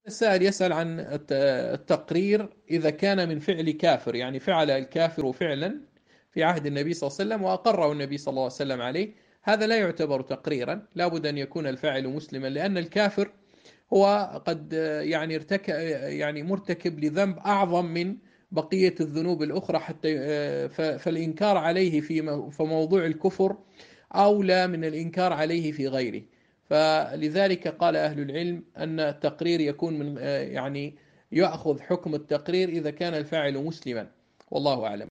السائل يسأل عن التقرير إذا كان من فعل كافر، يعني فعل الكافر فعلا في عهد النبي صلى الله عليه وسلم وأقره النبي صلى الله عليه وسلم عليه، هذا لا يعتبر تقريرا، لا بد أن يكون الفاعل مسلما، لأن الكافر هو قد يعني يعني مرتكب لذنب أعظم من بقية الذنوب الأخرى، حتى فالإنكار عليه في موضوع الكفر أولى من الإنكار عليه في غيره. فلذلك قال أهل العلم أن التقرير يكون من يعني يأخذ حكم التقرير إذا كان الفاعل مسلما، والله أعلم.